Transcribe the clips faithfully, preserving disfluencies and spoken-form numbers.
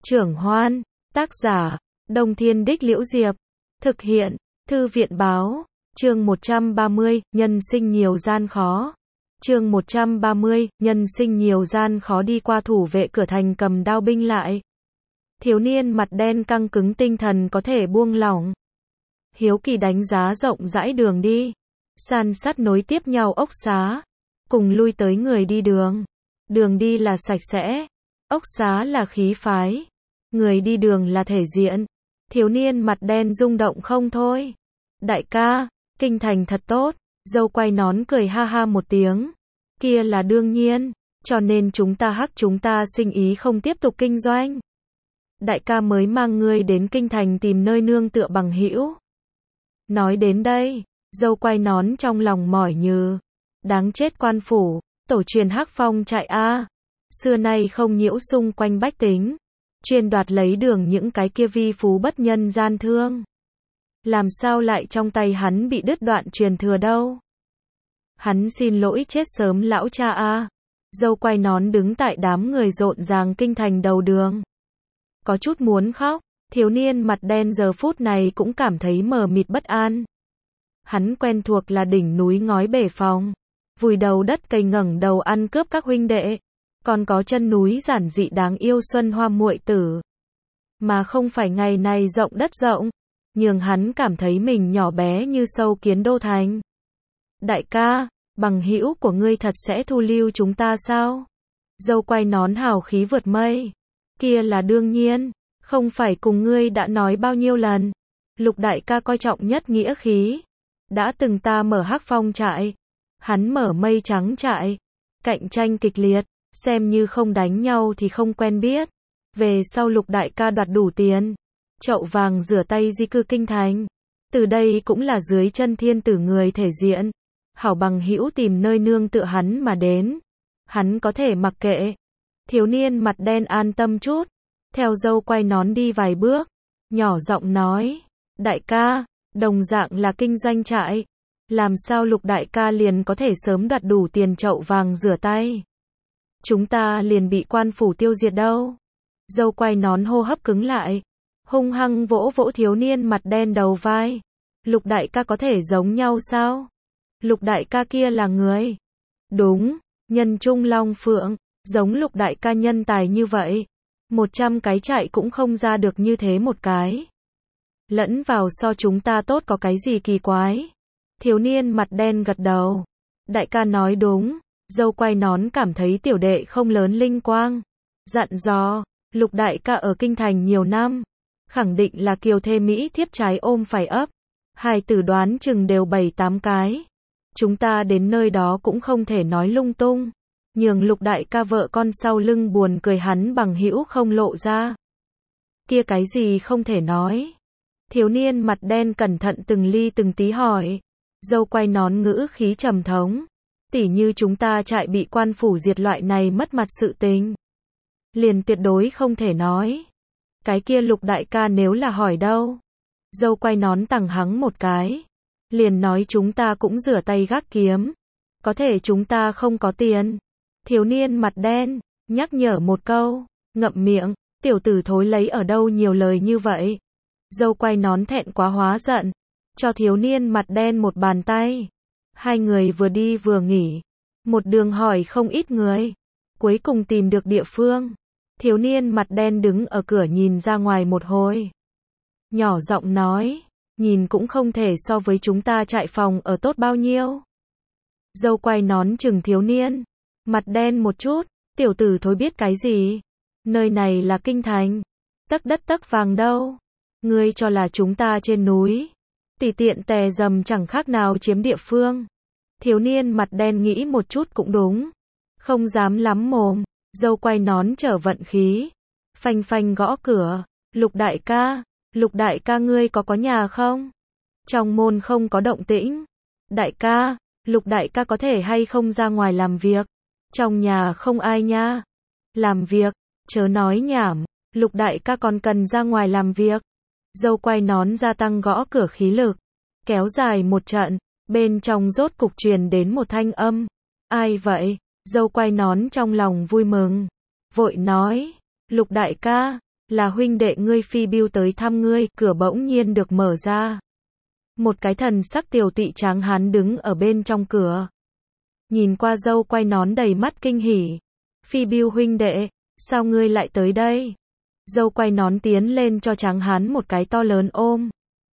Trưởng Hoan, tác giả, Đông Thiên Đích Liễu Diệp, thực hiện, Thư viện Báo, chương một trăm ba mươi, nhân sinh nhiều gian khó. Chương một trăm ba mươi, nhân sinh nhiều gian khó. Đi qua thủ vệ cửa thành cầm đao binh lại. Thiếu niên mặt đen căng cứng tinh thần có thể buông lỏng. Hiếu kỳ đánh giá rộng rãi đường đi. San sát nối tiếp nhau ốc xá. Cùng lui tới người đi đường. Đường đi là sạch sẽ. Ốc xá là khí phái. Người đi đường là thể diện. Thiếu niên mặt đen rung động không thôi. Đại ca, kinh thành thật tốt. Dâu quay nón cười ha ha một tiếng. Kia là đương nhiên. Cho nên chúng ta hắc chúng ta sinh ý không tiếp tục kinh doanh. Đại ca mới mang ngươi đến kinh thành tìm nơi nương tựa bằng hữu. Nói đến đây, dâu quay nón trong lòng mỏi nhừ. Đáng chết quan phủ, tổ truyền hắc phong trại a, xưa nay không nhiễu xung quanh bách tính, chuyên đoạt lấy đường những cái kia vi phú bất nhân gian thương. Làm sao lại trong tay hắn bị đứt đoạn truyền thừa đâu? Hắn xin lỗi chết sớm lão cha a. Dâu quay nón đứng tại đám người rộn ràng kinh thành đầu đường. Có chút muốn khóc, thiếu niên mặt đen giờ phút này cũng cảm thấy mờ mịt bất an. Hắn quen thuộc là đỉnh núi ngói bể phòng, vùi đầu đất cây ngẩng đầu ăn cướp các huynh đệ, còn có chân núi giản dị đáng yêu xuân hoa muội tử. Mà không phải ngày này rộng đất rộng, nhường hắn cảm thấy mình nhỏ bé như sâu kiến đô thành. Đại ca, bằng hữu của ngươi thật sẽ thu lưu chúng ta sao? Dâu quay nón hào khí vượt mây. Kia là đương nhiên, không phải cùng ngươi đã nói bao nhiêu lần. Lục đại ca coi trọng nhất nghĩa khí. Đã từng ta mở hắc phong trại, hắn mở mây trắng trại. Cạnh tranh kịch liệt, xem như không đánh nhau thì không quen biết. Về sau lục đại ca đoạt đủ tiền, chậu vàng rửa tay di cư kinh thành. Từ đây cũng là dưới chân thiên tử người thể diện. Hảo bằng hữu tìm nơi nương tựa hắn mà đến. Hắn có thể mặc kệ. Thiếu niên mặt đen an tâm chút. Theo dâu quay nón đi vài bước. Nhỏ giọng nói. Đại ca, đồng dạng là kinh doanh trại. Làm sao lục đại ca liền có thể sớm đoạt đủ tiền chậu vàng rửa tay? Chúng ta liền bị quan phủ tiêu diệt đâu? Dâu quay nón hô hấp cứng lại. Hung hăng vỗ vỗ thiếu niên mặt đen đầu vai. Lục đại ca có thể giống nhau sao? Lục đại ca kia là người. Đúng, nhân trung long phượng, giống lục đại ca nhân tài như vậy. Một trăm cái trại cũng không ra được như thế một cái. Lẫn vào so chúng ta tốt có cái gì kỳ quái? Thiếu niên mặt đen gật đầu. Đại ca nói đúng. Dâu quay nón cảm thấy tiểu đệ không lớn linh quang. Dặn dò, lục đại ca ở kinh thành nhiều năm. Khẳng định là kiều thê mỹ thiếp trái ôm phải ấp. Hài tử đoán chừng đều bảy tám cái. Chúng ta đến nơi đó cũng không thể nói lung tung. Nhường lục đại ca vợ con sau lưng buồn cười hắn bằng hữu không lộ ra. Kia cái gì không thể nói? Thiếu niên mặt đen cẩn thận từng ly từng tí hỏi. Dâu quay nón ngữ khí trầm thống. Tỉ như chúng ta trại bị quan phủ diệt loại này mất mặt sự tình. Liền tuyệt đối không thể nói. Cái kia lục đại ca nếu là hỏi đâu? Dâu quay nón tằng hắng một cái. Liền nói chúng ta cũng rửa tay gác kiếm. Có thể chúng ta không có tiền. Thiếu niên mặt đen, nhắc nhở một câu. Ngậm miệng, tiểu tử thối lấy ở đâu nhiều lời như vậy. Dâu quay nón thẹn quá hóa giận. Cho thiếu niên mặt đen một bàn tay. Hai người vừa đi vừa nghỉ. Một đường hỏi không ít người. Cuối cùng tìm được địa phương. Thiếu niên mặt đen đứng ở cửa nhìn ra ngoài một hồi. Nhỏ giọng nói. Nhìn cũng không thể so với chúng ta trại phòng ở tốt bao nhiêu. Dâu quay nón chừng thiếu niên. Mặt đen một chút. Tiểu tử thối biết cái gì. Nơi này là kinh thành. Tấc đất tấc vàng đâu. Ngươi cho là chúng ta trên núi. Tùy tiện tè dầm chẳng khác nào chiếm địa phương. Thiếu niên mặt đen nghĩ một chút cũng đúng. Không dám lắm mồm. Dâu quay nón trở vận khí. Phanh phanh gõ cửa. Lục đại ca. Lục đại ca ngươi có có nhà không? Trong môn không có động tĩnh. Đại ca. Lục đại ca có thể hay không ra ngoài làm việc? Trong nhà không ai nha. Làm việc. Chớ nói nhảm. Lục đại ca còn cần ra ngoài làm việc. Dâu quay nón gia tăng gõ cửa khí lực. Kéo dài một trận. Bên trong rốt cục truyền đến một thanh âm. Ai vậy? Dâu quay nón trong lòng vui mừng. Vội nói. Lục đại ca. là huynh đệ ngươi Phi Bưu tới thăm ngươi, cửa bỗng nhiên được mở ra. Một cái thần sắc tiều tụy tráng hán đứng ở bên trong cửa. Nhìn qua dâu quay nón đầy mắt kinh hỉ. Phi Bưu huynh đệ, sao ngươi lại tới đây? Dâu quay nón tiến lên cho tráng hán một cái to lớn ôm.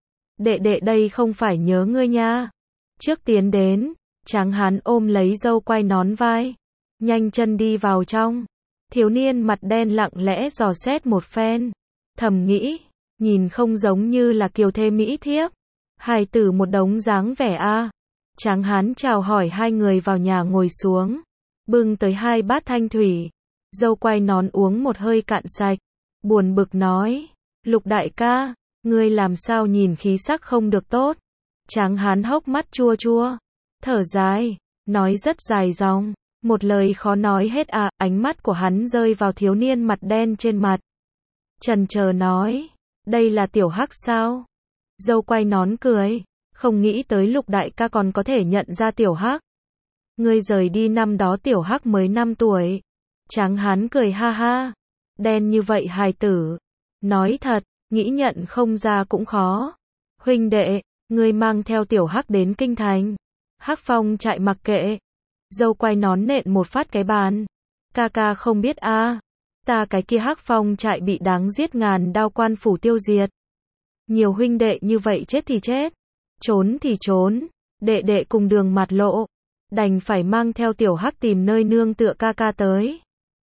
Đệ đệ đây không phải nhớ ngươi nha. Trước tiến đến, tráng hán ôm lấy dâu quay nón vai. Nhanh chân đi vào trong. Thiếu niên mặt đen lặng lẽ dò xét một phen. Thầm nghĩ, nhìn không giống như là kiều thê mỹ thiếp. Hài tử một đống dáng vẻ a. Tráng hán chào hỏi hai người vào nhà ngồi xuống. Bưng tới hai bát thanh thủy. Dâu quay nón uống một hơi cạn sạch. Buồn bực nói, Lục đại ca, ngươi làm sao nhìn khí sắc không được tốt. Tráng hán hốc mắt chua chua. Thở dài, nói rất dài dòng. Một lời khó nói hết à, ánh mắt của hắn rơi vào thiếu niên mặt đen trên mặt. Chần chờ nói, đây là tiểu hắc sao? Dâu quay nón cười, không nghĩ tới Lục đại ca còn có thể nhận ra tiểu hắc. Ngươi rời đi năm đó tiểu hắc mới năm tuổi. Tráng hán cười ha ha, đen như vậy hài tử. Nói thật, nghĩ nhận không ra cũng khó. Huynh đệ, ngươi mang theo tiểu hắc đến kinh thành. Hắc Phong trại mặc kệ. Dâu quay nón nện một phát cái bàn. Ca ca không biết a, à. Ta cái kia Hắc Phong trại bị đáng giết ngàn đao quan phủ tiêu diệt. Nhiều huynh đệ như vậy chết thì chết, trốn thì trốn, đệ đệ cùng đường mặt lộ, đành phải mang theo tiểu hắc tìm nơi nương tựa ca ca tới.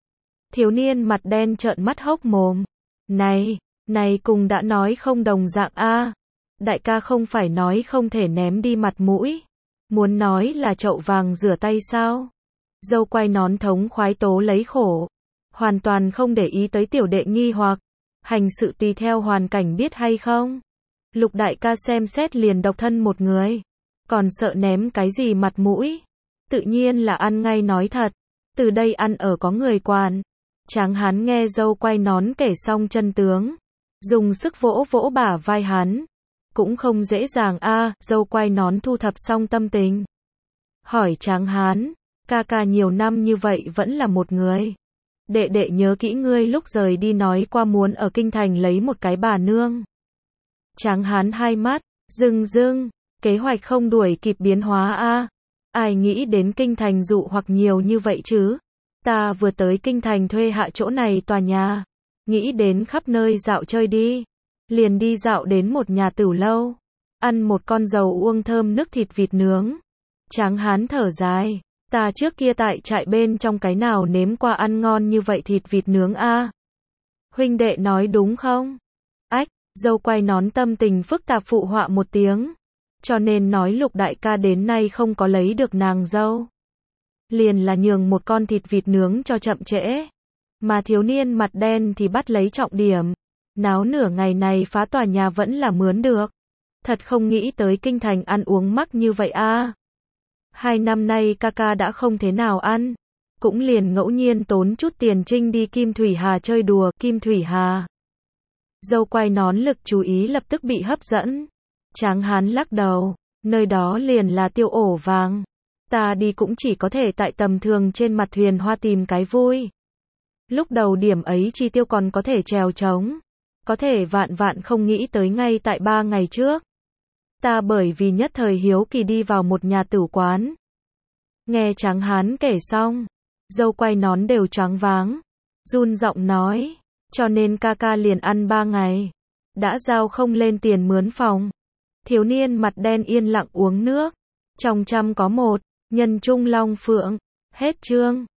Thiếu niên mặt đen trợn mắt hốc mồm. Này, này cùng đã nói không đồng dạng a. À. Đại ca không phải nói không thể ném đi mặt mũi. Muốn nói là chậu vàng rửa tay sao? Dâu quay nón thống khoái tố lấy khổ. Hoàn toàn không để ý tới tiểu đệ nghi hoặc. Hành sự tùy theo hoàn cảnh biết hay không? Lục đại ca xem xét liền độc thân một người. Còn sợ ném cái gì mặt mũi? Tự nhiên là ăn ngay nói thật. Từ đây ăn ở có người quản. Tráng hán nghe dâu quay nón kể xong chân tướng. Dùng sức vỗ vỗ bả vai hắn. Cũng không dễ dàng a. À, dâu quay nón thu thập xong tâm tình. Hỏi tráng hán, ca ca nhiều năm như vậy vẫn là một người. Đệ đệ nhớ kỹ ngươi lúc rời đi nói qua muốn ở kinh thành lấy một cái bà nương. Tráng hán hai mắt, rưng rưng, kế hoạch không đuổi kịp biến hóa a. À. Ai nghĩ đến kinh thành dụ hoặc nhiều như vậy chứ? Ta vừa tới kinh thành thuê hạ chỗ này tòa nhà. Nghĩ đến khắp nơi dạo chơi đi. Liền đi dạo đến một nhà tửu lâu. Ăn một con dầu uông thơm nước thịt vịt nướng. Tráng hán thở dài. Ta trước kia tại trại bên trong cái nào nếm qua ăn ngon như vậy thịt vịt nướng a. À? Huynh đệ nói đúng không? Ách, dâu quay nón tâm tình phức tạp phụ họa một tiếng. Cho nên nói Lục đại ca đến nay không có lấy được nàng dâu. Liền là nhường một con thịt vịt nướng cho chậm trễ. Mà thiếu niên mặt đen thì bắt lấy trọng điểm. Náo nửa ngày này phá tòa nhà vẫn là mướn được. Thật không nghĩ tới kinh thành ăn uống mắc như vậy a. À. Hai năm nay ca ca đã không thế nào ăn. Cũng liền ngẫu nhiên tốn chút tiền trinh đi Kim Thủy Hà chơi đùa. Kim Thủy Hà. Dâu quay nón lực chú ý lập tức bị hấp dẫn. Tráng hán lắc đầu. Nơi đó liền là tiêu ổ vàng. Ta đi cũng chỉ có thể tại tầm thường trên mặt thuyền hoa tìm cái vui. Lúc đầu điểm ấy chi tiêu còn có thể trèo trống. Có thể vạn vạn không nghĩ tới ngay tại ba ngày trước. Ta bởi vì nhất thời hiếu kỳ đi vào một nhà tử quán. Nghe tráng hán kể xong. Dâu quay nón đều choáng váng. Run giọng nói. Cho nên ca ca liền ăn ba ngày. Đã giao không lên tiền mướn phòng. Thiếu niên mặt đen yên lặng uống nước. Trong trăm có một. Nhân trung long phượng. Hết chương.